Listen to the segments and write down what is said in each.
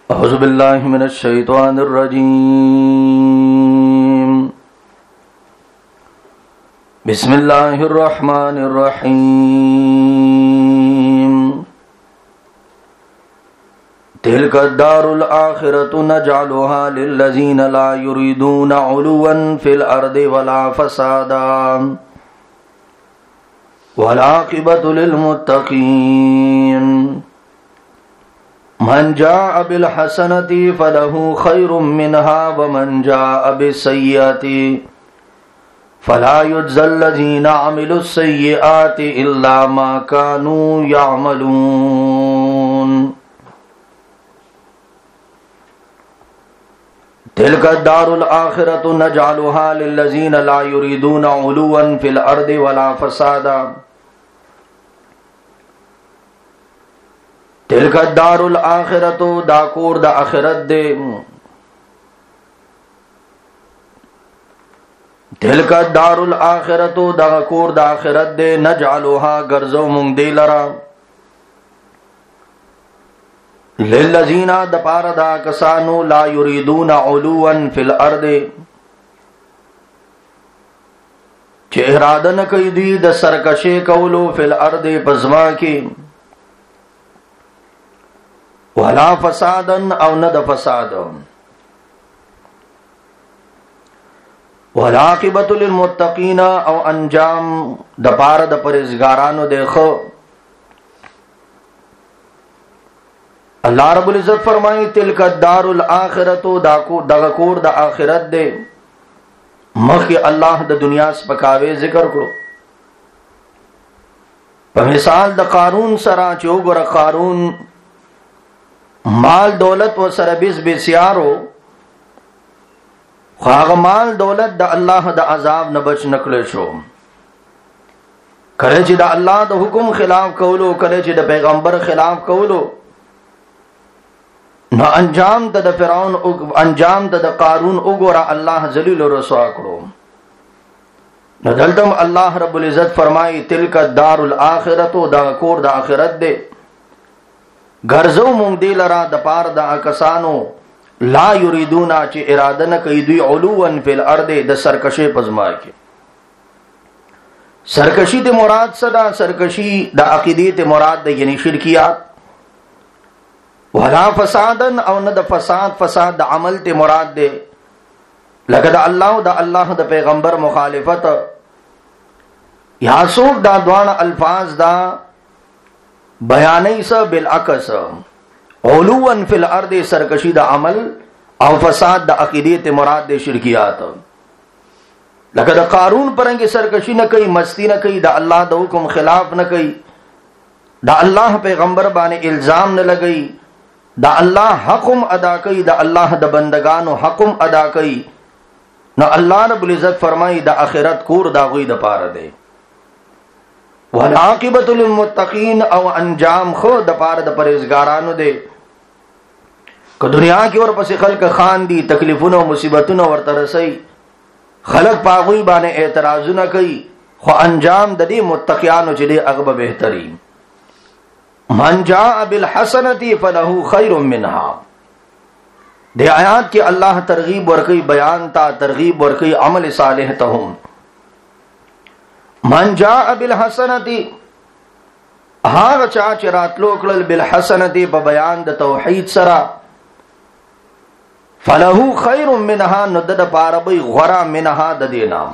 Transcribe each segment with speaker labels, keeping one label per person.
Speaker 1: أعوذ بالله من الشيطان الرجيم بسم الله الرحمن الرحيم تلك الدار الآخرة نجعلها للذين لا يريدون علوا في الأرض ولا فسادا والعاقبة للمتقين من جاء بالحسنة فله خير منها ومن جاء بالسيئة فلا يجزى الذين عملوا السيئات إلا ما كانوا يعملون تلك الدار الآخرة نجعلها للذين لا يريدون علوا في الأرض ولا فسادا تلک الدار الاخرت دا کور دا آخرت دے تلک الدار الاخرت دا کور دا آخرت دے نجعلوها گرزو مونگ دی لرا للذین دپار دا کسانو لا یریدون علوا فی الارض چه ارادن کئی دی دا سرکشی کولو فی الارض پزما کی ولا فسادا او ند فساد والعاقبۃ للمتقین او انجام د پاره د پرهیزګارانو دیکھو اللہ رب العزت فرمائی تلک الدار الاخرۃ دا کور د آخرت دے مخی اللہ د دنیا سپکاوے ذکر کرو په مثال د قارون سره چې وګوره قارون مال دولت و سره بیس بسیارو خواغ مال دولت دا اللہ دا عذاب نبچ نکلے شو کله چې دا اللہ دا حکم خلاف کولو کله چې دا پیغمبر خلاف کولو نو انجام دا فرعون انجام دا قارون اگورا اللہ ذلیل و رسوا کرو نو دلتم اللہ رب العزت فرمائی تلک الدار الاخرت دا کور دا آخرت دے گرزو مونگ دی لرا دپار دا کسانو لا یریدونا چی ارادن کئی دوی علوان فی الارد دا سرکشی پزما کی سرکشی تے مراد صدا سرکشی دا عقیدی تے مراد دا یعنی شرکیات ولا فسادن او ند فساد دا عمل تے مراد دے لکہ دا اللہ دا پیغمبر مخالفت یا سوک دا دوان الفاظ دا بیانی سا بالعکس علوان فی الارض سرکشی دا عمل او فساد دا عقیدیت مراد دے شرکیات لکہ دا قارون پرنگی سرکشی نہ کئی مستی نہ کئی دا اللہ دا حکم خلاف نہ کئی دا اللہ پیغمبر بانے الزام نہ لگئی دا اللہ حکم ادا کئی دا اللہ دا بندگانو حکم ادا کئی نہ اللہ رب العزت فرمائی دا آخرت کور دا غوی دا پار دے والعاقبۃ للمتقین او انجام خود د پاره د پرهیزګارانو دے که دنیا کې ور پسې خلق خان دي تکلیفونه او مصیبتونه ورته رسي خلق پاغوی باندې اعتراضونه کوي خو انجام د دې متقیانو چې دې هغه بهتري من جاء بالحسنۃ فله خیر منها دې آیات کې الله ترغیب ورکوي بیان تا ترغیب ورکوي عمل صالح ته هم من جاء بالحسنتی هاغ چا چراتلو کړل بالحسنتی په بیان د توحید سره فله خیر منها ند پاره به غرا منها د دینام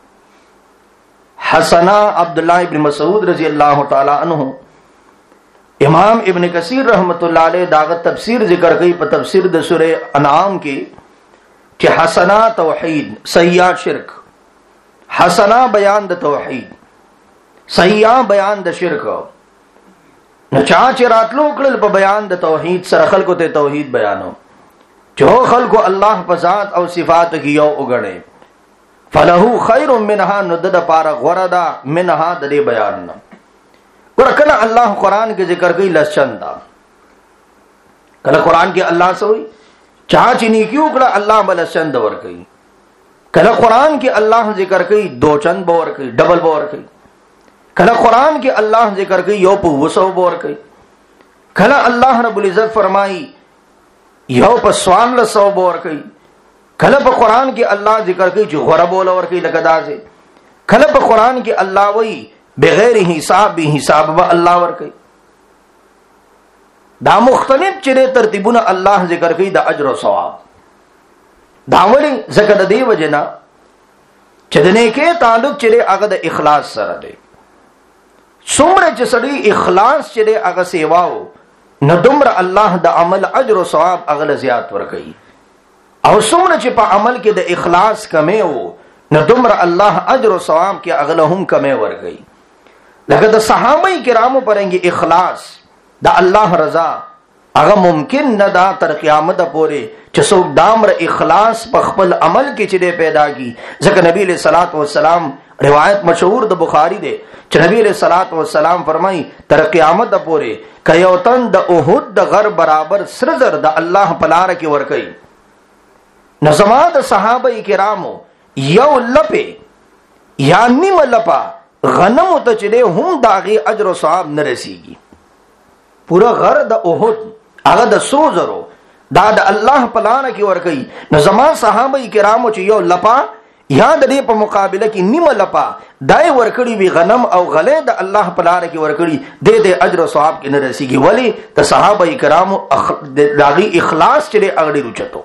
Speaker 1: حسنا عبد الله ابن مسعود رضی اللہ تعالی عنہ امام ابن کثیر رحمت اللہ علیہ داغت تفسیر ذکر کئی په تفسیر د سورہ انعام کې چې حسنا توحید سیئہ شرک حسنا بیان د توحید سیئہ بیان د شرک نو چا چې راتلو کړل په بیان د توحید سره خلکو ته توحید بیانو جو خلکو الله په ذات او صفات کې یو وګڼي فله خیر منها نو د پاره غوردا منها د دې بیان نه ورکه الله قران کې ذکر کوي لسچندا کله قران کې الله سوئی چا چې نیکیو کړه الله بل چند ور کوي کله قران کې الله ذکر کوي دو چند باور کوي ډبل باور کوي کله قران کې الله ذکر کوي یو په وسو باور کوي کله الله رب العزت فرمایي یو په سوال له ثواب ورکي. کله په قران کې الله ذکر کوي چې غره بوله ورکي لکه داسې. کله په قران کې الله وایي بغیر حساب به حساب به الله ورکي. دا مختلف چې ترتیبونه الله ذکر کوي د اجر او ثواب. دا وړي زکه د دې وجنا چې د نیکه تعلق چې هغه د اخلاص سره دی. څومره چې سړی اخلاص چې هغه سیواو نو دومره الله د عمل اجر او ثواب هغه زیات ورکوي. او څومره چې په عمل کې د اخلاص کمی وو نو دومره الله اجر او ثواب کې هغه هم کمی ورکوي. لکه د صحابه کرامو پرنګي اخلاص د الله رضا هغه ممکن نه دا تر قیامت پورې چې څوک دامر اخلاص په خپل عمل کې چې پیدا کی. ځکه نبی علیہ الصلوۃ والسلام روایت مشهور د بخاری دی چې نبی علیہ الصلوۃ والسلام فرمایي تر قیامت پورې کيوتن د احد د غر برابر سر زر د الله په لار کې ور کوي. نو زما د صحابه کرامو یو لپه یا نیم لپا غنم ته چې هم داغي اجر او ثواب نه رسیږي. پورا غر د احد هغه د سوزرو دا د الله په لار کې ور کوي. نو زما صحابه کرامو چې یو لپا یا د دې په مقابله کې نیمه لپا دای ورکړي وی غنم او غله د الله په لار کې ورکړي د دې اجر او ثواب کې نه رسیږي. ولی د صحابه کرامو داغي اخلاص چې اغړي رچتو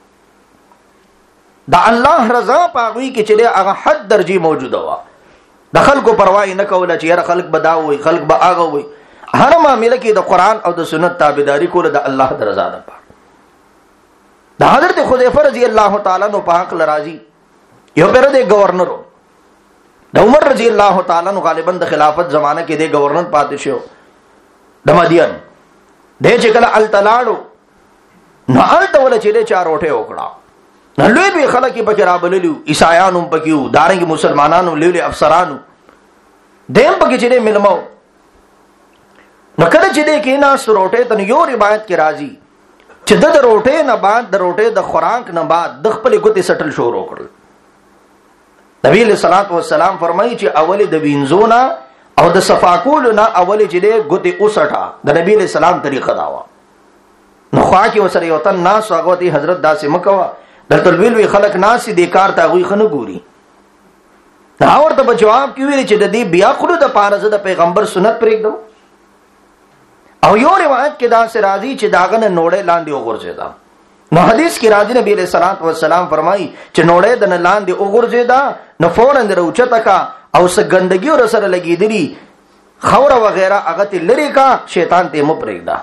Speaker 1: د الله رضا پاغوي کې چې هغه حد درجه موجوده و. د خلکو پروا نه کوله چې هر خلک بداوي خلک به هغه وي. هر معاملې کې د قران او د سنت تابعداري کوله د الله د رضا لپاره. د حضرت حذیفه رضی الله تعالی عنہ په حق لراضي یو پیر د گورنر د عمر رضی الله تعالی عنہ غالبا د خلافت زمانه کې د گورنر پاتې شو د مدین د چې کله التلاړو نو الته ول چې د چار وټه وکړه نو لوی به خلک په کې رابللو عیسایانو پکې دارنګ مسلمانانو لوی افسرانو دیم پکې چې ملمو نو کله چې د کې نه سروټه ته یو روایت کې راځي چې د روټه نه بعد د روټه د خوراک نه بعد د خپل ګوتې سټل شروع کړل. نبی علیہ الصلوۃ والسلام فرمایي چې اول د وینځونا او د صفاکول نه اول چې د ګوتې اوسټا د نبی علیہ السلام طریقه دا و. نو خوا کې وسره یو تن ناس هغه ته حضرت داسې مکوا دلته ویل خلک ناس دې کار ته غوي خنه ګوري. دا ورته په جواب کې ویل چې د دې بیا خلو د پارزه د پیغمبر سنت پرېږدو. او یو روایت کې دا سرازی چې داغه نه نوړې لاندې وګرځیدا. نو حدیث کې راځي نبی علیہ الصلوۃ والسلام فرمایي چې نوړې د نه لاندې وګرځیدا نو فورن دروچته کا او س ګندګي ور سره لګیدلی خوره وغیرہ هغه ته لری کا شیطان ته مو پرېږدا.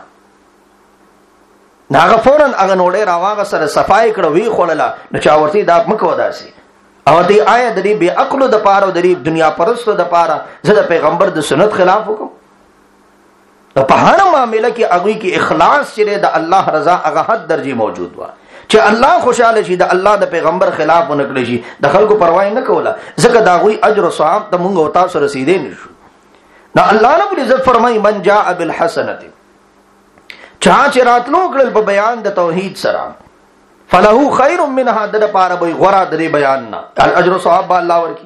Speaker 1: ناغه فورن هغه نوړې راواغه سره صفای کړه وی خړله نو چا ورته دا مکو داسي او دې آیا د دې بے عقل د پاره او د دنیا پرستو د پاره زه د پیغمبر د سنت خلاف وکم. په هر معاملې کې هغه کې اخلاص چې د الله رضا هغه حد درجه موجود و چې الله خوشاله شي د الله د پیغمبر خلاف ونکړي شي د خلکو پروا نه کوله ځکه دا غوي اجر او ثواب ته مونږ او تاسو رسیدې نشو. نو الله رب العزت فرمایي من جاء بالحسنه چا چې راتلو کړل په بیان د توحید سره فله خیر منها د پاره به غره د بیان نه اجر او ثواب الله ورکی.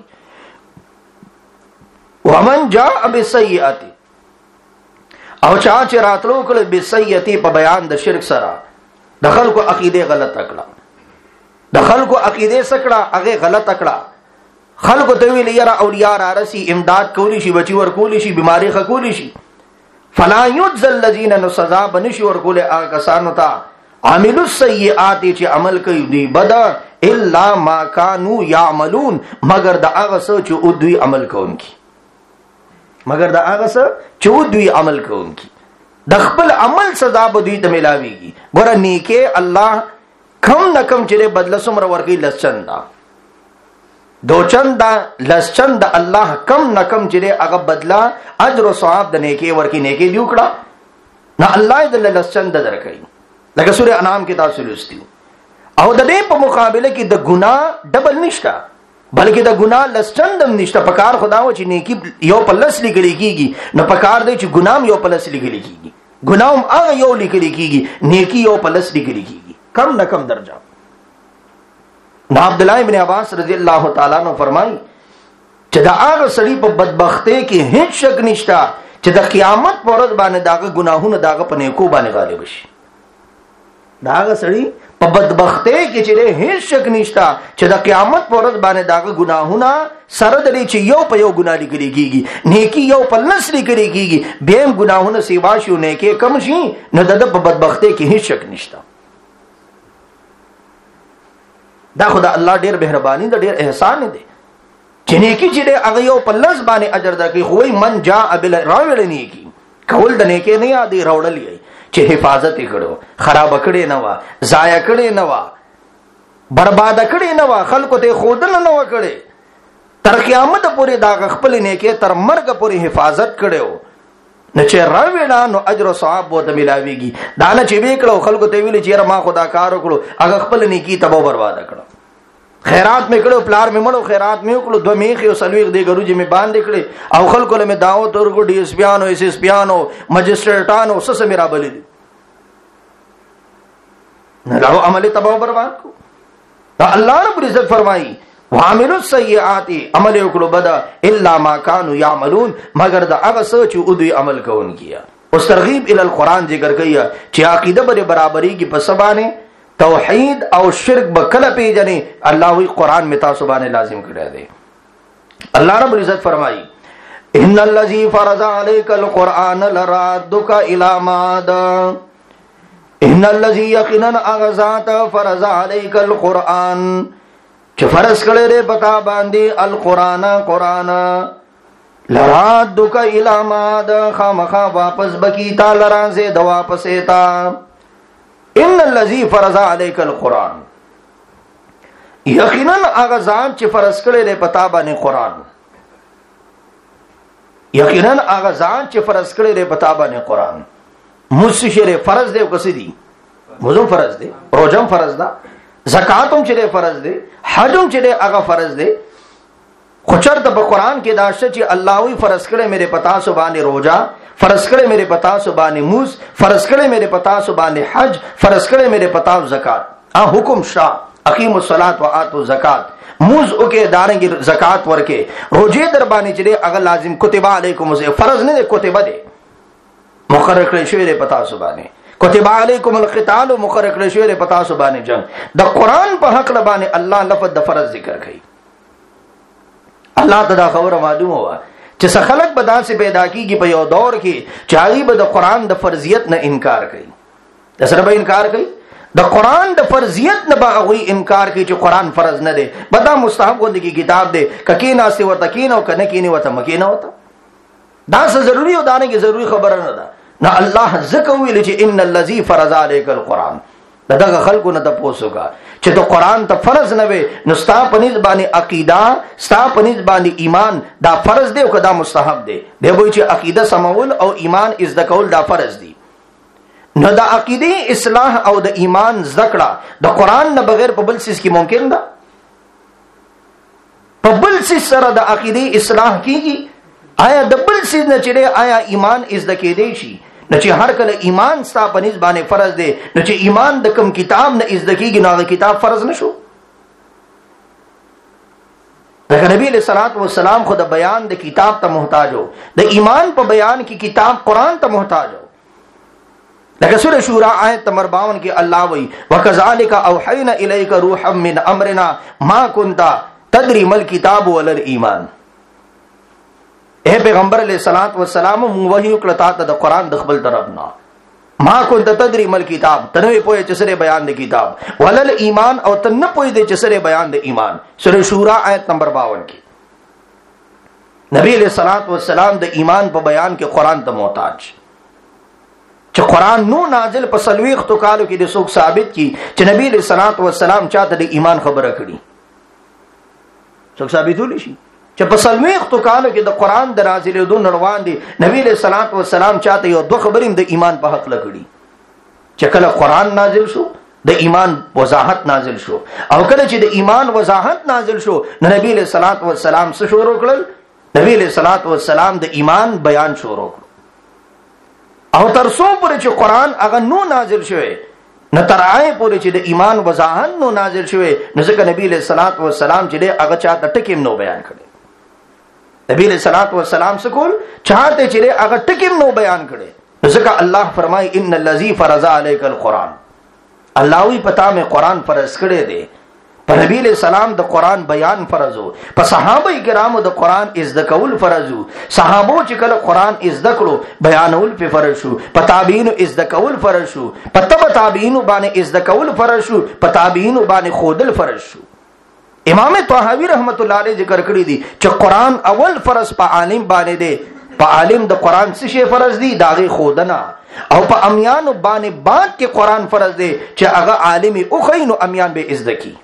Speaker 1: ومن جاء بالسیئه او چا چې راتلو کړل بسیئه په بیان د شرک سره د خلکو عقیده غلط کړه د خلکو عقیده سکړه هغه غلط کړه خلکو ته ویل یاره اولیاء را رسی امداد کولی شي بچي ور کولی شي بیماری خکولی شي فلا یجزل الذین سزا بنشي ور کوله هغه کسانو ته عاملوا السیئات چې عمل کوي دی بد الا ما كانوا يعملون مگر د هغه څه چې او دوی عمل کوونکی مگر د هغه څه چې دوی عمل کوونکی د خپل عمل سزا به دوی ته ملاويږي. ګوره نیکه الله کم نه کم چې بدله سمره ورګي لسچندا دوچندا لسچندا الله کم نه کم چې هغه بدلا اجر او ثواب د نیکه ورکی نیکه دی وکړه نه الله دې لسچندا درکې. لکه سورہ انعام کې تاسو لوستي او د دې په مقابله کې د ګناه ډبل نشته بلکې د ګناه لسچندم نشته. پکار خداو چې نیکی یو پلس لګل کیږي نو پکار دی چې ګنام یو پلس لګل کیږي ګناهم هغه یو لګل کیږي نیکی یو پلس لګل کیږي کم نه کم درجه. نو عبد الله ابن عباس رضی الله تعالی عنہ فرمایي چې دا هغه سړي په بدبختی کې هیڅ شک نشته چې د قیامت پر ورځ باندې داغه ګناهونه داغه په نیکو باندې غالب شي. داغه سړی په بدبختی کې چې هیڅ شک نشتا چې د قیامت پر ورځ باندې داغه ګناهونه سره درې چې یو په یو ګناه لري کیږي، نیکی یو په لس لري کیږي، بیم ګناهونه سیوا شو نیکی کم شي، نو د په بدبختی کې هیڅ شک نشتا. دا خدای الله ډیر مهرباني ده، ډیر احسان دی چې نیکی چې هغه یو په لس باندې اجر درکې. خو من جاء بالراوړ نیکی کول د نیکی نه یادې راوړلې چې حفاظت کړو، خراب کړي نه وا، ضایع کړي نه وا، برباد کړي نه وا، خلکو ته خودل نه و کړي، تر قیامت پورې دا خپل نیکی تر مرګ پورې حفاظت کړو. نه چې راوړا نو اجر او ثواب بہت ملاويږي. دا نه چې وکړو خلکو ته ویل چې ما خدا کار وکړو، هغه خپل نیکی تباہ برباد کړو. خیرات می کړو، پلار می مړو، خیرات می وکړو، دو میخي او سلويخ دی ګروجي می باندې کړي، او خلکو له می دعوت ورکړو، ډي اس پیانو، اس اس پیانو، مجسټریټانو سس میرا بلی نه لاو عمل تباہ برباد کو. دا الله رب عزت فرمایي وعملوا السيئات، عمل وکړو بدا الا ما كانوا يعملون، مگر دا هغه څه چې دوی عمل کوون کیا. اوس ترغیب ال القران ذکر کیا چې عقیده به برابرۍ کی په سبانه توحید او شرک بکله پیجنې. الله وی قران میں تاسو باندې لازم کړی دی. الله رب العزت فرمایي ان الذي فرض عليك القران لرادك الى معاد، ان الذي يقينا اغذات فرض عليك القران، چې فرض کړی دی پتا باندې القران، قران لرادك الى معاد، خامخا واپس بکی تا لرانځه د واپس ایتا. ان الذي فرض عليك القران، یقینا هغه ځان چې فرض کړی دی پتا باندې قران، یقینا هغه ځان چې فرض کړی دی پتا باندې قران. مسشر فرض دی او کسدي موزم فرض دی، روزم فرض ده، زکاتم چې فرض دی، حجم چې هغه فرض دی. خو چرته په قران کې دا چې الله وی فرض کړی میرے پتا سو باندې روزه، فرض کړی میرے پتا سو باندې موز، فرض کړی میرے پتا سو باندې حج، فرض کړی میرے پتا سو زکات. حکم شاه اقیموا الصلاة وآتوا الزکات، موز اوکے دارنګ زکات ورکه، روزه در باندې چې هغه لازم کتب علیکم، فرض نه دی کتب دی، مقرر کړی شوی دی پتا سو باندې. کتب علیکم القتال، مقرر کړی شوی دی پتا سو باندې جنگ. د قران په حق باندې الله لفظ د فرض ذکر کړي. الله تعالی خبر معلومه وا چې څه خلق به داسې پیدا کیږي په یو دور کې چې هغه به د قران د فرضیت نه انکار کوي. د سره به انکار کوي، د قران د فرضیت نه به هغه انکار کوي چې قران فرض نه دی، بدا مستحب غوندي کی کتاب دی، ککی ناسي ورته کینو کنه کینی وته مکینه وته. دا څه ضروری او دانه کې ضروری خبره نه ده. نه الله ذکر ویل چې ان الذي فرض عليك القران، دغه خلکو نه تاسو کا چې د قران ته فرض نه وي، نو ستا په نسبانه عقیده، ستا په نسبانه ایمان دا فرض دی او کدا مستحب دی. دی وایي چې عقیده سمول او ایمان از د کول دا فرض دی. نو د عقیده اصلاح او د ایمان ذکر د قران نه بغیر په بل څه کې ممکن ده؟ په بل څه سره د عقیده اصلاح کیږي؟ آیا د بل څه نه چې آیا ایمان از د کې دی شي؟ نو چې هر کله ایمان ستا په نسبانه فرض دی، نو چې ایمان د کوم کتاب نه از د کېږي، نو هغه کتاب فرض نشو. دغه نبی علیہ الصلوۃ والسلام خو د بیان د کتاب ته محتاج وو، د ایمان په بیان کې کتاب قران ته محتاج وو. لکه سورہ شورى آیت نمبر 52 کې الله وایي وکذالک اوحینا الیک روحا من امرنا ما كنت تدری ما الکتاب ولا الایمان. اے پیغمبر علیہ الصلوۃ والسلام مو وحی وکړه ته د قران د خپل طرف نه، ما كنت تدری ما الکتاب، تنه پوهه چې سره بیان د کتاب، ولا الایمان او تنه پوهه د چې سره بیان د ایمان. سورہ شورى آیت نمبر 52 کې نبی علیہ الصلوۃ والسلام د ایمان په بیان کې قران ته محتاج، چې قران نو نازل په سلويخ تو کالو کې د څوک ثابت کی چې نبی علیہ الصلوۃ والسلام چاته د ایمان خبره کړي، څوک ثابتول شي چې په سلويخ تو کالو کې د قران د نازلې دوه نړوان دي. نبی علیہ الصلوۃ والسلام چاته یو دوه خبرې د ایمان په حق لکړي، چې کله قران نازل شو د ایمان وضاحت نازل شو، او کله چې د ایمان وضاحت نازل شو نبی علیہ الصلوۃ والسلام څه شروع کړل؟ نبی علیہ الصلوۃ والسلام د ایمان بیان شروع کړ. او تر څو پورې چې قران هغه نو نازل شوی، نو تر هغه پورې چې د ایمان وضاحت نو نازل شوی، نو ځکه نبی علیہ الصلوۃ والسلام چې هغه چاته ټکیم نو بیان کړي. نبی علیہ الصلوۃ والسلام سکول چاہتے چلے اگر ټکیم نو بیان کړي، ځکه الله فرمای ان الذی فرض علیک القرآن، الله وی پتا میں قرآن فرض کړی دی، په نبی علیہ السلام د قرآن بیان فرض وو، په صحابه کرامو د قرآن ازده کول فرض وو، صحابو چې کله قرآن ازده کړو بیانول په فرض شو، په تابعینو ازده کول فرض شو، په تبع تابعینو باندې ازده کول فرض شو، په تابعینو باندې خودل فرض شو. امام طحاوی رحمت الله علیه ذکر کړی دی چې قرآن اول فرض په عالم باندې دی، په عالم د قرآن څه شی فرض دی؟ داغه خودنه. او په امیانو باندې بعد کې قرآن فرض دی چې هغه عالم او خینو امیان به ازده کی.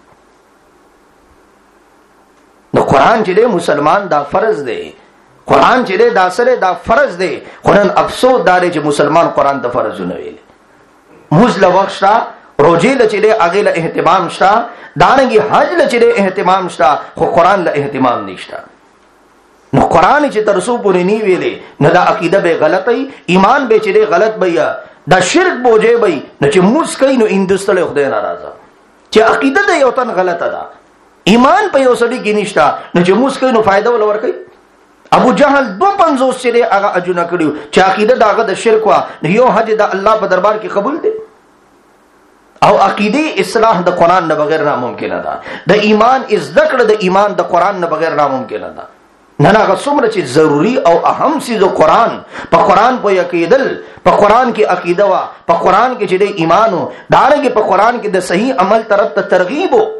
Speaker 1: نو قرآن چې دی مسلمان دا فرض دی، قرآن چې دی دا سره دا فرض دی. خو نن افسوس دا دی چې مسلمان قرآن ته فرض نه ویل. مزل وخت شتا، روزي له چې دی هغه له اهتمام شتا، دانګي حج له چې دی اهتمام شتا، خو قرآن له اهتمام نشتا. نو قرآن چې ترسو پورې نی ویلې نه دا عقیده به غلطي، ایمان به چې دی غلط بیا، دا شرک بوجه بی. نو چې موس کوي نو اندستله خدای ناراضه، چې عقیده د یو تن غلطه ده، ایمان په یو سړي کې نشتا، نو چې موس کوي نو فائدہ ول ورکي. ابو جهل 250 چې دی هغه اجونه کړیو چې عقیده داغه د شرک وا، یو حج د الله په دربار کې قبول دی. او عقیده اصلاح د قرآن نه بغیر ناممکن ده، د ایمان ذکر د ایمان د قرآن نه بغیر ناممکن ده. نه هغه څومره چې ضروری او اهم سیز قرآن، په قرآن په عقیدل، په قرآن کې عقیده وا، په قرآن کې چې د ایمانو دارنګ، په قرآن کې د صحیح عمل طرف ته ترغیب وو.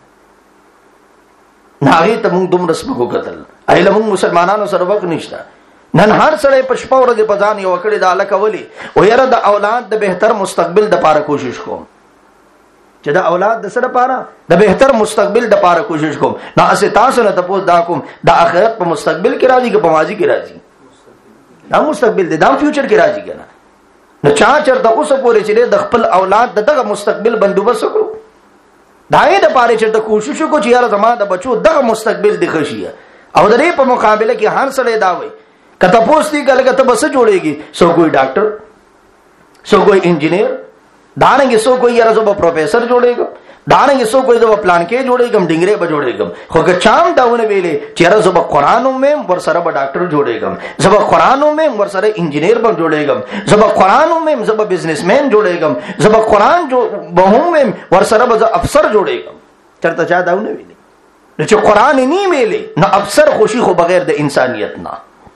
Speaker 1: ناغي ته موږ دومره سپکو قتل ایله موږ مسلمانانو سره وخت نشته. نن هر سړی په شپه ورځ په ځان یو کړی د الک ولی او یاره د اولاد د بهتر مستقبل د پاره کوشش کوم، چې د اولاد د سره پاره د بهتر مستقبل د پاره کوشش کوم. نه اسه تاسو نه تاسو دا کوم د اخرت په مستقبل کې راځي که په ماضي کې راځي؟ دا مستقبل دی، دا فیوچر کې راځي کنه. نو چا چرته اوس پورې چې د خپل اولاد دغه مستقبل بندوبست وکړو، دای د پاره چې د کوشش کو چې یاره زما د بچو دغه مستقبل د خشیه. او د دې په مقابله کې هر سړی دا وایي کته پوسټي کله کته بس جوړيږي، سو کوئی ډاکټر، سو کوئی انجینئر، دانګي سو کوئی یاره زو پروفیسر جوړيږي، دانګي سو کوئی زو پلان کې جوړيږم، ډنګره به جوړيږم. خو که چام داونه ویلې چې یاره زو قرآن مې ور سره به ډاکټر جوړيږم، زو قرآن مې ور سره انجینئر به جوړيږم، زو قرآن مې زو بزنسمن جوړيږم، زو قرآن جو بهوم ور سره به افسر جوړيږم. چرته چا داونه ویلې نو چې قرآن نه ویلې نه افسر خوشي خو بغیر د انسانيت نه،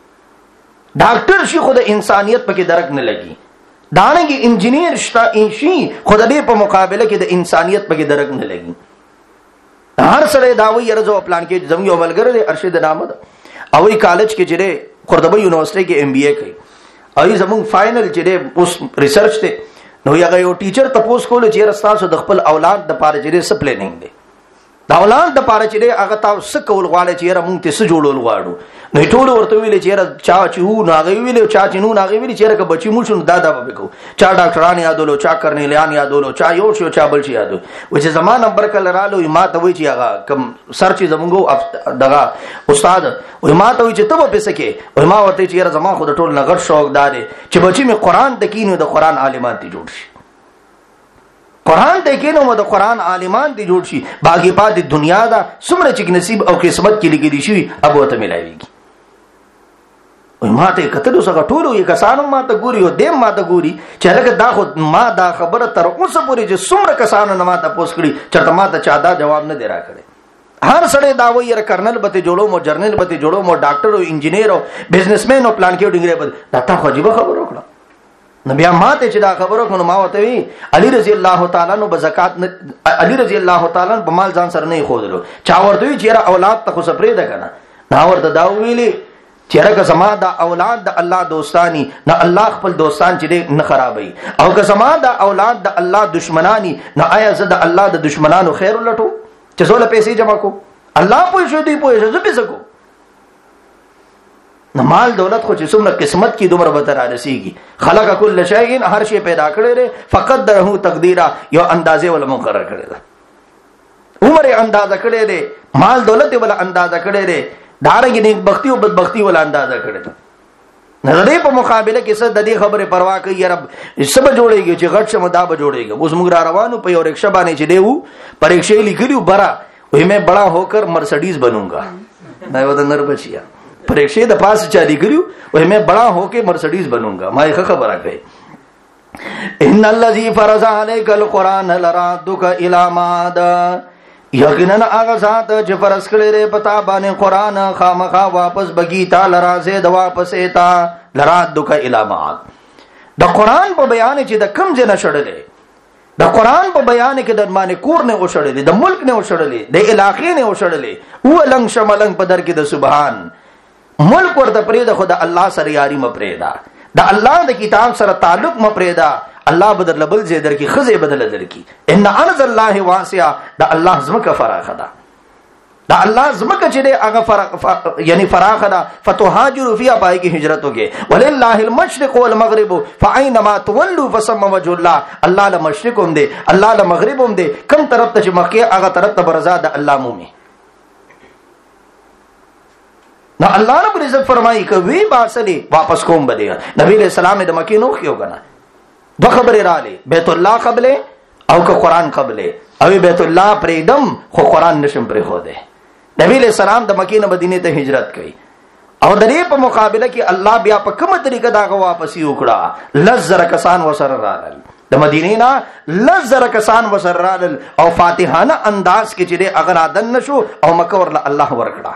Speaker 1: ډاکټر شي خو د انسانيت پکې درک نه لګي، دانګي انجینیر شتا شي خو د دې په مقابله کې د انسانيت پکې درک نه لګي. هر سره داوی یرزو پلان کې زموږ یو ملګری دی ارشد نامه او ای کالج کې چې قردبه یونیورسيټي کې ام بي اي کوي، او زموږ فائنل چې اوس ریسرچ ته نو یو ټیچر تاسو کول چې رستاسو د خپل اولاد د پاره چې څه پلانینګ دی، دا اولاد د پاره چې هغه تاسو کول غواړي چې موږ ته څه جوړول غواړو. نو ټول ورته ویل چې چا چې وو ناغي ویل چا چې نو ناغي ویل چې راکه بچی مو شنو دادا به کو، چا ډاکټران یادولو، چا کرنیلیان یادولو، چا یو شو چا بل شي یادو. و چې زمان نمبر کله رالو ما ته وی چې هغه کم سرچ زمونږ دغه استاد و ما ته وی چې ته به پسکه و ما ورته چې زما خود ټول نغر شوق داري چې بچی می قران تکینو د قران عالمان ته جوړ شي، قرآن ته کې نو د قرآن عالمان دي جوړ شي، باقي پات دنیا دا څومره چې نصیب او قسمت کې لګېدي شي ابو ته ملایويږي. وای ماته کتلو څنګه ټولو یې کسانو ماته ګوري او دیم ماته ګوري چې لکه دا خو ما دا خبره تر اوسه پورې چې څومره کسانو نه ماته پوس کړی چرته ماته چا دا جواب نه دی راکړی. هر سړی دا وایي یره کرنل به جوړو مو، جرنل به جوړو مو، ډاکټر او انجینیر او بزنسمن او پلان کې ډنګره به دا تا خو عجیب خبر وکړه. نو بیا ماته چې دا خبرو کو نو ما وته وی علي رضی الله تعالی نو بزکات علي رضی الله تعالی په مال ځان سره نه خودلو، چا ورته وی چې اولاد ته خو سپری ده کنه، نا ورته دا ویلي چې راګه زما دا اولاد د الله دوستانی نه الله خپل دوستان چې نه خرابوي، او که زما دا اولاد د الله دشمنانی نه آیا زه د الله د دشمنانو خیر لټو چې زول پیسې جمع کو، الله پوه شو دی پوه شو زه پیسې کو. نو مال دولت خو چې څومره قسمت کی دومره به تر رسیږي. خلق کل شیء، هر شی پیدا کړی دی، فقط درهو تقدیرا یو اندازې ولا مقرر کړی دی، عمر اندازه کړی دی، مال دولت ولا اندازه کړی دی، دارنګ نیک بختی او بدبختی ولا اندازه کړی دی. نظر په مقابله کې څه د دې خبره پروا کوي یا رب سب جوړيږي چې غټ شمه دا به جوړيږي. اوس موږ را روانو په یو رکشا باندې چې دیو پریکشې لیکلو برا وې مې بڑا ہوکر مرسڈیز بنونگا، دا یو د نر بچیا پریکشې د پاس چا لیکلو وې مې بڑا ہو کے مرسڈیز بنونگا. ما یې خبره کوي ان الذي فرض عليك القران لرادك الى معاد، یقینا هغه ذات چې فرض کړی دی پتا باندې قران خامخا واپس بگی تا لرازه د واپس ایتا لرادک الى معاد. د قران په بیان چې د کم جن شړلې، د قران په بیان کې د باندې کور نه وشړلې، د ملک نه وشړلې، د علاقې نه وشړلې، او لنګ شملنګ په در کې د سبحان ملک ورته پرې د خدا الله سره یاري مپرېدا، د الله د کتاب سره تعلق مپرېدا، الله بدل لبل زی در کی خزه بدل در کی. ان ارض الله واسعه، د الله زمکه فراخه ده، د الله زمکه چې ده هغه یعنی فراخه ده. فتهاجروا فيها، پای کی هجرت وکي. ولله المشرق والمغرب فاينما تولوا فثم وجه الله. الله له مشرق هم ده، الله له مغرب هم ده، کوم طرف ته چې مکه هغه طرف ته برزا ده الله مومي. نو الله رب العزت فرمایي کوي باسلی واپس کوم بده. نبی علیہ السلام د مکه نو خيو کنه دو خبر رااله، بیت الله قبله او که قران قبله، او بیت الله پریدم خو قران نشم پرې خو ده. نبی علیہ السلام د مکه نه مدینه ته هجرت کړي، او د دې په مقابله کې الله بیا په کومه طریقه دا واپسی وکړه. لزر کسان وسر رال د مدینې نه، لزر کسان وسر رال، او فاتحانه انداز کې چې اگر عدن نشو او مکه ورله الله ورکړه.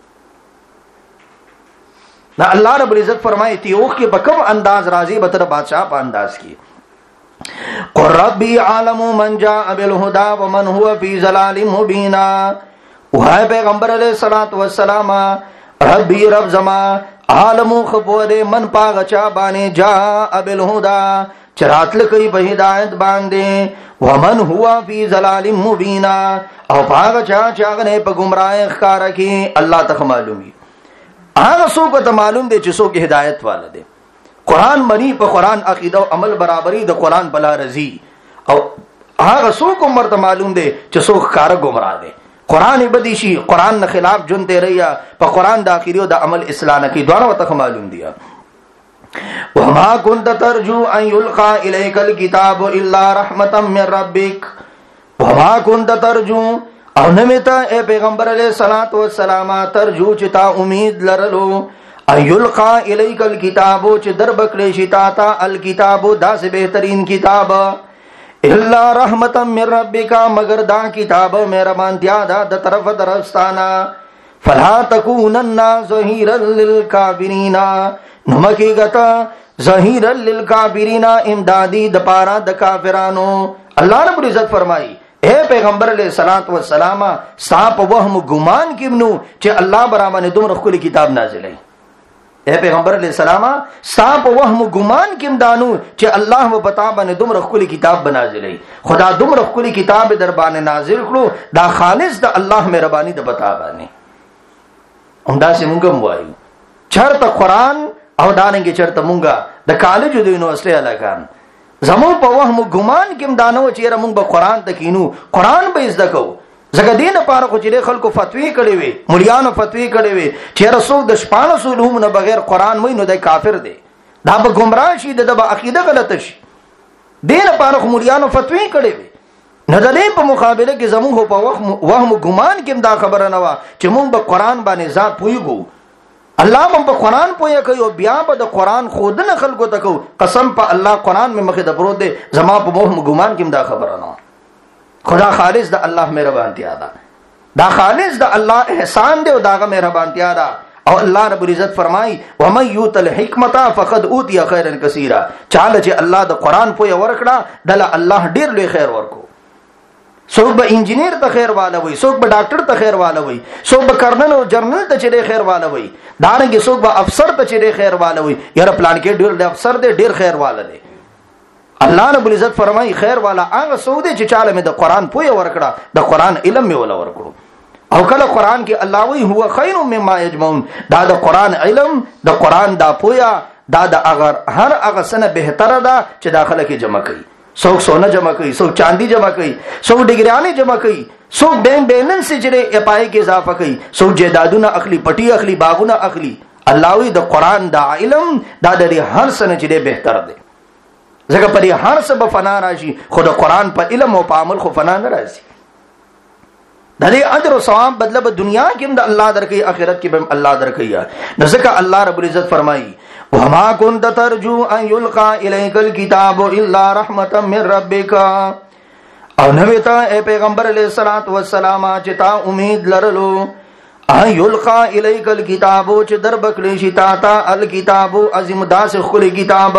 Speaker 1: دا الله رب العزت فرمایي تی اوخ کې بکم انداز راضي بتر بادشاہ په انداز کې. قر ربي عالم من جاء بالهدى ومن هو في ضلال مبين. وهاي پیغمبر علیہ الصلوۃ والسلام ربي رب زما عالم خبره من پاغچا باندې جاء بالهدى چراتل کوي په هدایت باندې، ومن هو في ضلال مبين او پاغچا چاغنه په گمراه ښکارا کې الله ته معلومي. هغه څوک ته معلوم دی چې څوک هدایت والا دی، قران منی په قران عقیده او عمل برابرۍ د قران بلا رضی، او هغه څوک مرته معلوم دی چې څوک کار گمراه دی. قران بدی شي، قران نه خلاف جون ته ریا، په قران د اخیری او د عمل اصلاح نه کی دوه وته معلوم دی. وما كنت ترجو ان يلقى اليك الكتاب الا رحمه من ربك. وما كنت ترجو او نمیتا اے پیغمبر علیہ الصلوۃ والسلام ترجو چتا امید لرلو ایلقا الیک الکتاب چ در بکړی شتا تا الکتاب دا سے بهترین کتاب الا رحمتا من ربک، مگر دا کتاب مهربانتیا دا د طرف درستانا. فلا تکونن ظهیرا للکافرین، نمکی گتا ظهیرا للکافرین امدادی د پارا د کافرانو. اللہ رب العزت فرمائی اے پیغمبر علیہ الصلوۃ والسلام صاحب وهم گمان کیمنو چې الله برابر دومره خپل کتاب نازلای. اے پیغمبر علیہ السلام صاحب وهم گمان کیم دانو چې الله و بتا باندې دومره خپل کتاب بنازلای. خدا دومره خپل کتاب در باندې نازل کړو دا خالص د الله مهرباني د بتا باندې. همدا چې موږ وایو چرته قران او دانګي چرته موږ د کالج د یونیورسيټي علاقان زمون په وهم ګمان کې دانو چې موږ به قران تکینو، قران به زده کو. زګه دین لپاره خو چې خلکو فتوی کړي وي، مليانو فتوی کړي وي چې رسول د شپانه علوم نه بغیر قران وای نو د کافر دی، دا به گمراه شي، د عقیده غلطه شي. دین لپاره خو مليانو فتوی کړي وي. نه د دې په مقابله کې زمون په وهم ګمان کې دا خبره نه و چې موږ به قران باندې ذات پویګو. الله مون په قران پوهه کوي او بیا په د قران خود نه خلکو تکو. قسم په الله قران می مخه د پروت دی، زما په موهم ګمان کې دا خبره نه. خدا خالص د الله مهربانتیا ده، دا خالص د الله احسان دی او داغه مهربانتیا ده. او الله رب العزت فرمای ومن یوت الحکمت فقد اوتی خیرا کثیرا. چاله چې الله د قران پوهه ورکړه دله الله ډیر لوی خیر ورکو. څوک به انجینیر ته خیر والا وي، څوک به ډاکټر ته خیر والا وي، څوک به کرنل او جرنل ته چې خیر والا وي، دارنګه څوک به افسر ته چې خیر والا وي. یاره پلان کې ډیر افسر دی، ډیر خیر والا دی. الله رب العزت فرمایي خیر والا هغه څوک دی چې چاله مې د قران پوهه ورکړه، د قران علم مې ولا ورکړو. او کله قران کې الله وی هو خیر مما یجمعون، دا د قران علم، د قران دا پوهه، دا د هر هغه سنه بهتره ده چې داخله کې جمع کړي. څوک سونا جمع کوي، څوک چاندي جمع کوي، څوک ډیګرانې جمع کوي، څوک بینک بیلنس چې اپای کې اضافه کوي، څوک جیدادونه اخلي، پټي اخلي، باغونه اخلي. الله وی د قران دا علم دا د هر سنه چې بهتر دی. ځکه په هر څه به فنا راشي، خو د قران په علم او په عمل خو فنا نه راځي. د دې اجر او ثواب بدله په دنیا کې هم د الله درکې، آخرت کې به الله درکې. نو ځکه الله رب العزت فرمایي وما كنت ترجو ان يلقى اليك الكتاب الا رحمة من ربك او نویتا اے پیغمبر علیہ الصلوۃ والسلام چتا امید لرلو ان يلقى اليك الكتاب چ دربکلی شتا تا الکتاب عظیم داس خل کتاب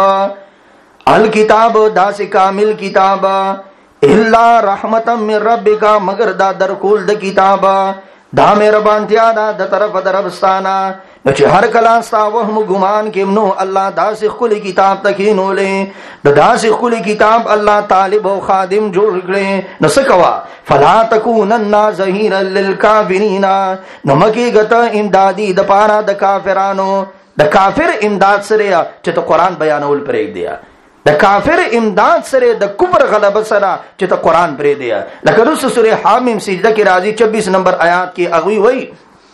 Speaker 1: الکتاب داس کامل کتاب الا رحمة من ربک مگر دا درکول د کتاب دا مهربانتیا دا د طرف دربستانا چې هر کله ستا وهم ګمان کې نو الله داسې خپل کتاب تکینولې د داسې خپل کتاب الله طالب او خادم جوړ کړي نو سکوا فلا تکونن ظهیرا للکافرین نو مکی غته امدادی د پاره د کافرانو د کافر امداد سره چې ته قران بیانول پرې دی د کافر امداد سره د کفر غلبه سره چې ته قران پرې دی لکه رسول سوره حامیم سجده کې راځي 26 نمبر آیات کې اغوی وای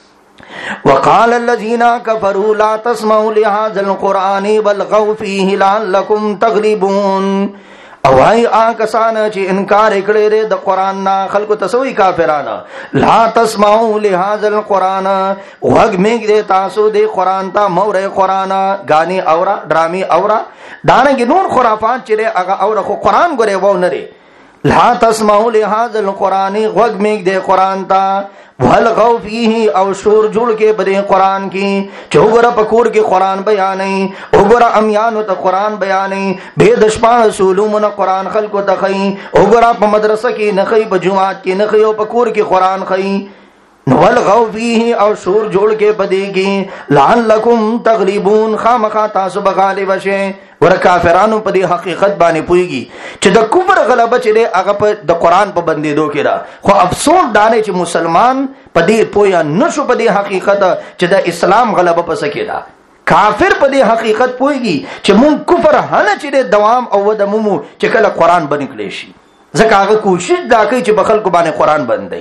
Speaker 1: وقال الذين كفروا لا تسمعوا لهذا القرآن والغوا فيه لعلكم تغلبون او ای آکسان چې انکار کړي د قران نه خلق تسوي کافرانه لا تسمعوا لهذا القرآن وغ میګ دې تاسو د قران ته مورې قران غاني اورا ډرامي اورا دانګ نور خرافات چې هغه اورا خو قران غره و نه لا تسمعوا لهذا القرآن وغ میګ دې قران ته والغو فيه او شور جوړ کې بده قران کې چوغره پکور کې قران بیانې وګره امیانو ته قران بیانې به دشپان رسولونه قران خلکو ته خي وګره په مدرسه کې نه خي په جمعات کې نه خي او پکور کې قران خي والغو فيه او شور جوړ کې بده کې لعلکم تغلبون خامخا تاسو بغالب شئ ور کافرانو په دې حقیقت باندې پويږي چې د کفر غلبه چې هغه په د قران په بندیدو کې را خو افسوس دانه چې مسلمان په دې پویا نشو په دې حقیقت چې د اسلام غلبه پس کېدا کافر په دې حقیقت پويږي چې مون کفر هنه چې دوام او د مومو چې کله قران باندې کړي شي ځکه هغه کوشش دا کوي چې بخل کو باندې قران باندې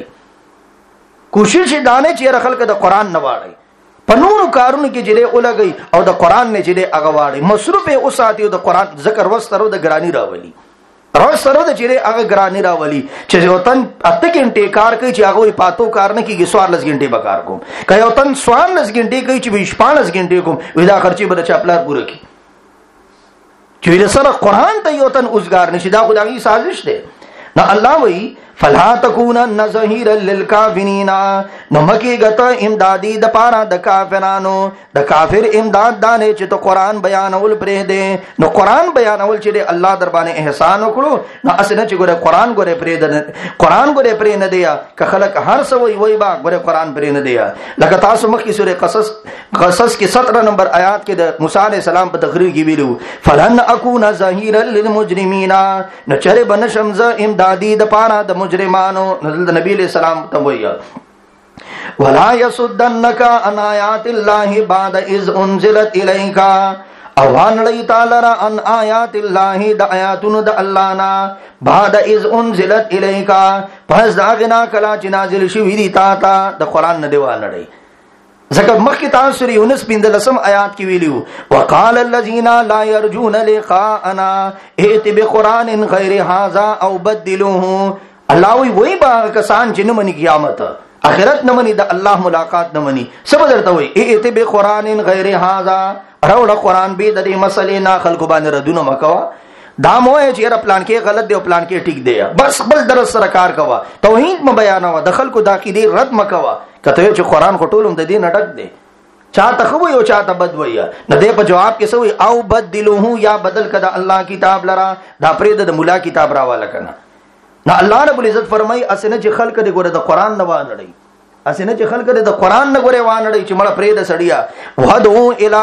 Speaker 1: کوشش دانه چې خلک د قران نه واړي په نورو کارونو کې جلې اولګي او د قران نه جلې اغواړي مصروف او ساتي او د قران ذکر وسترو د ګرانی راولي راسترو د جلې هغه ګرانی راولي چې وطن اته غنټه کار کوي چې هغه پاتو کار نه کیږي 14 غنټه به کار کوم کای وطن 14 غنټه کوي چې 15 غنټه کوم ودا خرچي به چاپلار پوره کی چې له سره قران ته یو تن اوسګار نشي دا خدایي سازش ده نه الله وی فلا تکونن ظهیرا للکافرین نو مکی غته امدادی د پارا د کافرانو د کافر امداد دانه چې ته قران بیانول پرې دې نو قران بیانول چې الله در باندې احسان وکړو نو اسنه چې ګوره قران ګوره پرې دې قران ګوره پرې نه دی که خلک هر څه وای با ګوره قران پرې نه دی لکه تاسو مخکې سوره قصص کې 17 نمبر آیات کې د موسی علی السلام په تقریر کې ویلو فلن اكون ظهیرا للمجرمین نو چره بنشم ز امدادی د پارا د مجرمانو نزل نبی علیہ السلام تبویا ولا يصدنك عن آیات الله بعد اذ انزلت اليك اوان لئی تعالی عن آیات الله د آیاتونو د الله نا بعد اذ انزلت اليك پس داغنا کلا چې نازل شوی دی تا د قران نه دیوال نړۍ ذکر مخی تاثر یونس بندلسم آیات کی ویلیو وقال الذین لا يرجون لقاءنا ائت بقرآن غیر هذا او بدلوه اللہ وی با کسان چې نمانی قیامت آخرت نمانی دا اللہ ملاقات نمانی سب درتا ہوئی ائت بقرآن غیر هذا روڑا قرآن بی دا دی مسئلے نا خلقو بانی ردونو مکوا دا موه چې را پلان کې غلط دی او پلان کې ټیک دی بس بل درس سره کار کوا توحید م بیانوا د خلکو د عقیده رد مکوا کته چې قران خټولم د دین اٹک دی چاته خو یو چاته بد ویا نه دی په جواب کې سوې او بدلوه یا بدل کدا الله کتاب لرا دا پرې د مولا کتاب راواله کنه نه الله رب العزت فرمای اسنه چې خلک د ګوره د قران نه وانړي اسنه چې خلک د قران نه ګوره وانړي چې مړه پرې د سړیا وحدو الی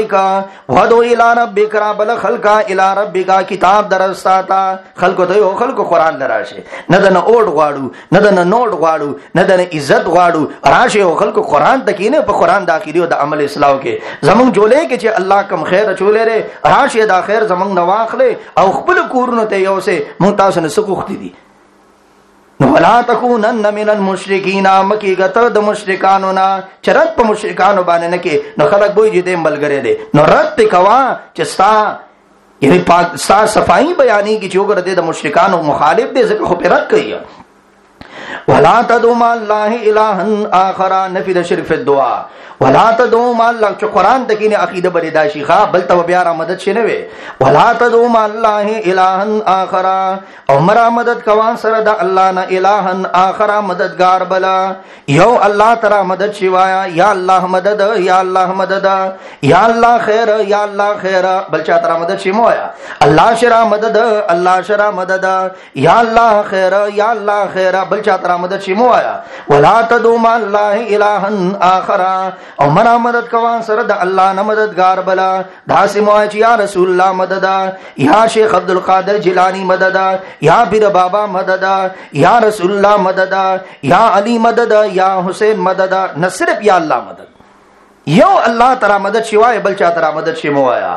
Speaker 1: ربک ربل خلقا الی ربک کتاب درستا تا خلکو ته یو خلکو قران دراشه نه د اوټ غواړو نه د نوټ غواړو نه د عزت غواړو راشه یو خلکو قران تکینه په قران داخلي او د عمل اصلاح کې زمون جوړې کې چې الله کم خیر چولې ره راشه دا خیر زمون نواخله او خپل کورونو ته یو سه مونږ تاسو نه سکوختی دي نو ولا تکونن من المشرکین مکی غته د مشرکانو نا چرت په مشرکانو باندې نه کې نو خلک وایي چې دې ملګری دي نو رد کوا چې ستا یعنی پاک ستا صفائی بیانی کی چوغره د مشرکانو مخالف دي ځکه خو پرد کوي ولا تدعو مع الله الها اخر، نفي د شرک فی الدعاء. ولا تدعو مع الله، چې قران ته کې نه عقیده بری دا شيخه بل ته بیا را مدد شنه وي. ولا تدعو مع الله الها اخر، او مرا مدد کوا سره د الله نه الها اخر مددگار بلا. یو الله تعالی مدد شوایا، یا الله مدد، یا الله مدد، یا الله خیر، یا الله خیر، بل چا تعالی مدد شموایا. الله شرا مدد، الله شرا مدد، یا الله خیر، یا الله خیر، بل چا تعالی مدد شموایا. ولا تدعو مع الله الها اخر، او مرا مدد کوا سره د الله نه مددگار بلا. دا سموای چې یا رسول الله مدد، یا شیخ عبد القادر جیلانی مدد، یا پیر بابا مدد، یا رسول الله مدد، یا علی مدد، یا حسین مدد. نہ صرف یا اللہ مدد، یو اللہ ترا مدد شوائے بل چا ترا مدد شموایا.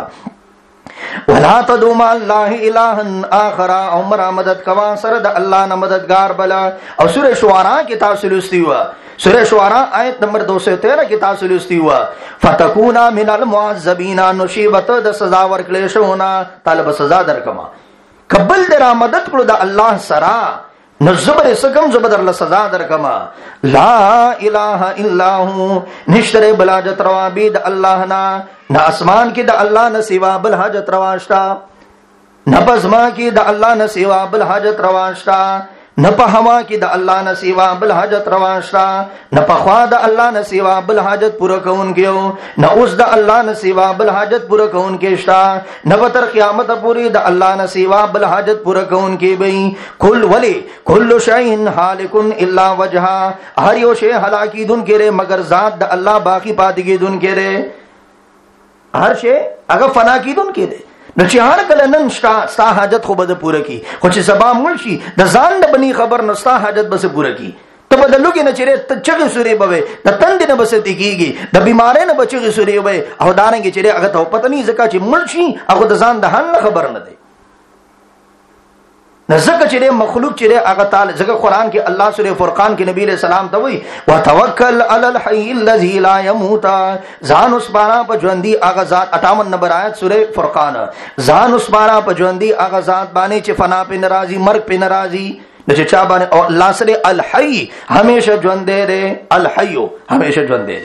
Speaker 1: ولا تدعو مع الله الها اخر، او مرا مدد کوا سره د الله نه مددگار بلا. او سورہ شعراء کی تاسو لستی ہوا، سورہ شعراء آیت نمبر 213 کی تاسو لستی ہوا. فتکونا من المعذبین، نشیبت د سزا ورکړې شونا، طالب سزا درکما. قبل درا مدد کړو د الله سرا، نو زبر سکم زبر الله سزا درکما. لا الہ الا هو، نشتره بلا جت روا بید الله نا، نہ اسمان کی د الله نه سوا بل حاجت رواشتا، نہ پزما کی د الله نه سوا بل حاجت رواشتا، نہ په هوا کی د الله نه سوا بل حاجت رواشتا، نہ په خوا د الله نه سوا بل حاجت پورا کون کیو، نہ اوس د الله نه سوا بل حاجت پورا کون کیشتا، نہ تر قیامت پوری د الله نه سوا بل حاجت پورا کون کی بئی. کل ولی کل شیء هالک الا وجهه، ہر یو شی ہلاکی دن کرے مگر ذات د الله باقی پاتگی دن کرے. ہر شی اگر فنا کی دن کرے نو چې هر کله نن ستا حاجت خو به پوره کی، خو چې سبا مړ شي د ځان د بنی خبر نو ستا حاجت به پوره کی. ته به د لوګي نه چیرې چغې سورې به د تندې نه به ستې کېږي، د بیمارۍ نه به چغې سورې به، او دارنګې چیرې هغه ته پته نه ځکه چې مړ شي هغه د ځان د حال خبر نه دی. نہ زکه چې مخلوق چې هغه تعالی زکه قران کې الله سورہ فرقان کې نبی علیہ السلام ته وی وتوکل علی الحی الذی لا یموت، ځان اسپارا په ژوندۍ هغه ذات. 58 نمبر آیت سورہ فرقان. ځان اسپارا په ژوندۍ هغه ذات باندې چې فنا په ناراضی، مرګ په ناراضی، چې چا باندې او الله سره الحی همیشه ژوند دی، الحی همیشه ژوند دی.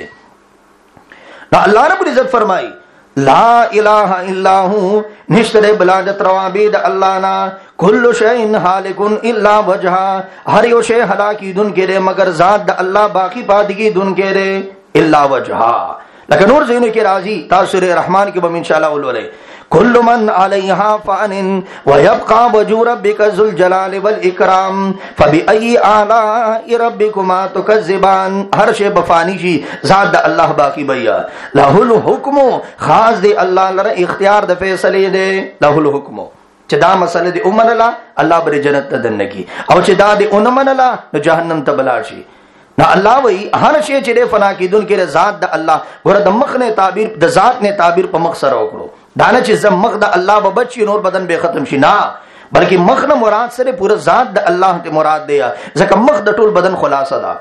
Speaker 1: نو الله رب العزت فرمای لا الہ الا هو، نشتره بلاجت روا بید اللہ نا. کل شیء ہالک الا وجہا، ہر یو شے ہلاکی دن کے رے مگر ذات دا اللہ باقی پادگی دن کے رے الا وجہا. لیکن نور زینو کے راضی تاثر رحمان کے بم انشاءاللہ اولولے. کل من علیہا فان ویبقى وجه ربک ذو الجلال والاکرام فبأي آلاء ربکما تکذبان. ہر شے بفانی شی، ذات دا اللہ باقی بیا. لہ الحکم، خاص دے اللہ لرا اختیار دا فیصلے دے. لہ الحکم، چې دا مسئله دی امن الله، الله بر جنت ته دن کی، او چې دا دی اونمن الله نو جهنم ته بلار شي. نہ اللہ وہی ہر شے چې فنا کی دن کے ذات دا اللہ. ګوره د مخ نه تعبیر د ذات نه تعبیر په مخ سره وکړو. دانه چې زم مخ د الله به بچي نور بدن به ختم شي، نه بلکې مخ نه مراد سره پورا ذات د الله ته مراد دی، ځکه مخ د ټول بدن خلاصه ده.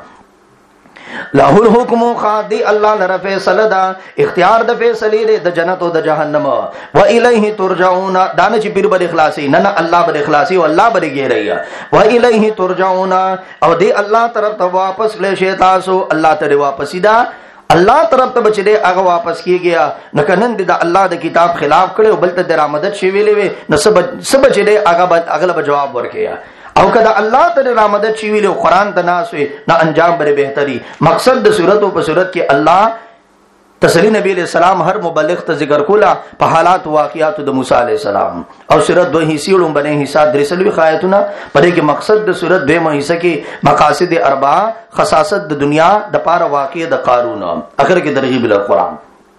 Speaker 1: له الحکم، خادی الله لره فیصله ده، اختیار د فیصله ده د جنت او د جهنم. و الیه ترجعون، دانه چې پیر بل اخلاصي نه نه الله بل اخلاصي او الله بل ګیریا. و الیه ترجعون، او دی الله طرف ته واپس لې شي تاسو، الله ته واپس دا اللہ طرف ته بچلے هغه واپس کیږي. نو کنن د الله د کتاب خلاف کړو بل ته درآمدت شي ویلې وي، نو سب چلے هغه اغلب جواب ورکیا. او کدا الله ته درآمدت شي ویلو قران ته ناسوي نہ انجام بر بهتري. مقصد د صورت او په صورت کې الله تسلی نبی علیہ السلام ہر مبلغ ته ذکر کولا په حالات واقعات د موسی علیہ السلام. او صورت دو حصے لوم بنے حصہ درسلوی خایتونه پدې کې مقصد د صورت به حصہ کې مقاصد اربعه، خصاصت د دنیا د پاره واقع د قارون، اخر کې ترغیب ال قرآن.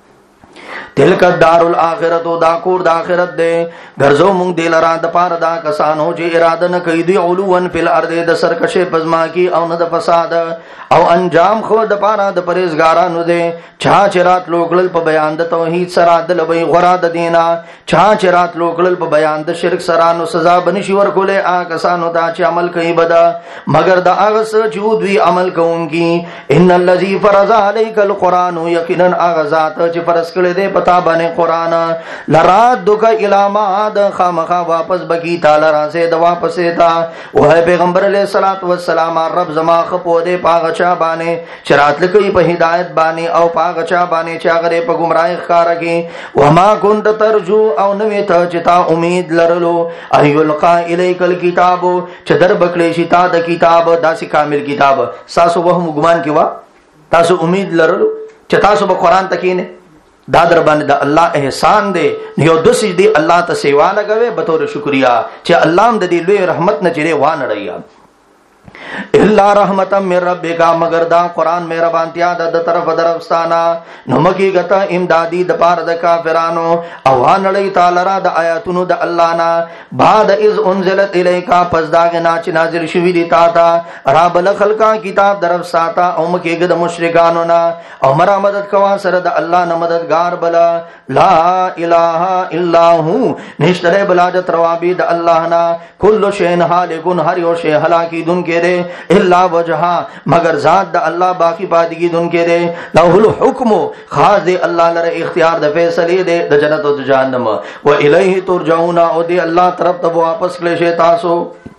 Speaker 1: تلک الدار الاخرت، دا کور د اخرت دے. غرزو مونږ دل را د پاره دا کسانو چې اراده نه کوي دی علوان فل ارض، د سرکشه پزما کی او نه د فساد، او انجام خو د پاره د پرهیزګارانو دے. چا چرات لوکل په بیان د توحید سره د لوی غرا د دینا، چا چرات لوکل په بیان د شرک سره نو سزا بنشي ورکوله آ کسانو دا چې عمل کوي بدا مگر دا هغه چې دوی عمل کوونکی. ان الذي فرض عليك القران، یقینا هغه ذات چې فرض کړی دی په پتا بنے قرآن لرادک الی معاد خامخا واپس بکی تعالی را سے د واپس تا او ہے پیغمبر علیہ الصلوۃ والسلام رب زما خپو دے پاغچا بانے چرات لکی په ہدایت بانے او پاغچا بانے چاغره په گمراہی ښکارا کی وما كنت ترجو او نوی ته چتا امید لرلو ایلقا الیک الکتاب چې در بکلی شي تا د کتاب داسې کامل کتاب تاسو وهم ګمان کی وا تاسو امید لرلو چې تاسو به قران تکینه دا در باندې د الله احسان دی یو د سجدي الله ته سیوا لګوي به تور شکریا چې الله هم د دې لوی رحمت نه چره وانه رہیا الا رحمتا من ربک مگر دا قران مهربانتیا د طرف درفستانا نو مکی غتا امدادی د پار د کافرانو او انړی تعالی را د آیاتونو د الله نا بعد اذ انزلت الیکا پس داغ نا چې نازل شوی دی تا تا را بل خلقا کتاب درف ساتا او مکی غد مشرکانو نا او مرا مدد کوا سره د الله نه مددگار بلا لا اله الا هو نشتره بلا د تروابی د الله نا کل شین حالکون هر یو شی هلاکی دن کے دے الا وجہا مگر ذات دا اللہ باقی پادگی دن کے دے لہ الحکم خاص دے اللہ لر اختیار دا فیصلے دے دا جنت و دا جہنم و الیہ ترجعون او دے اللہ طرف تب واپس کلے شے تاسو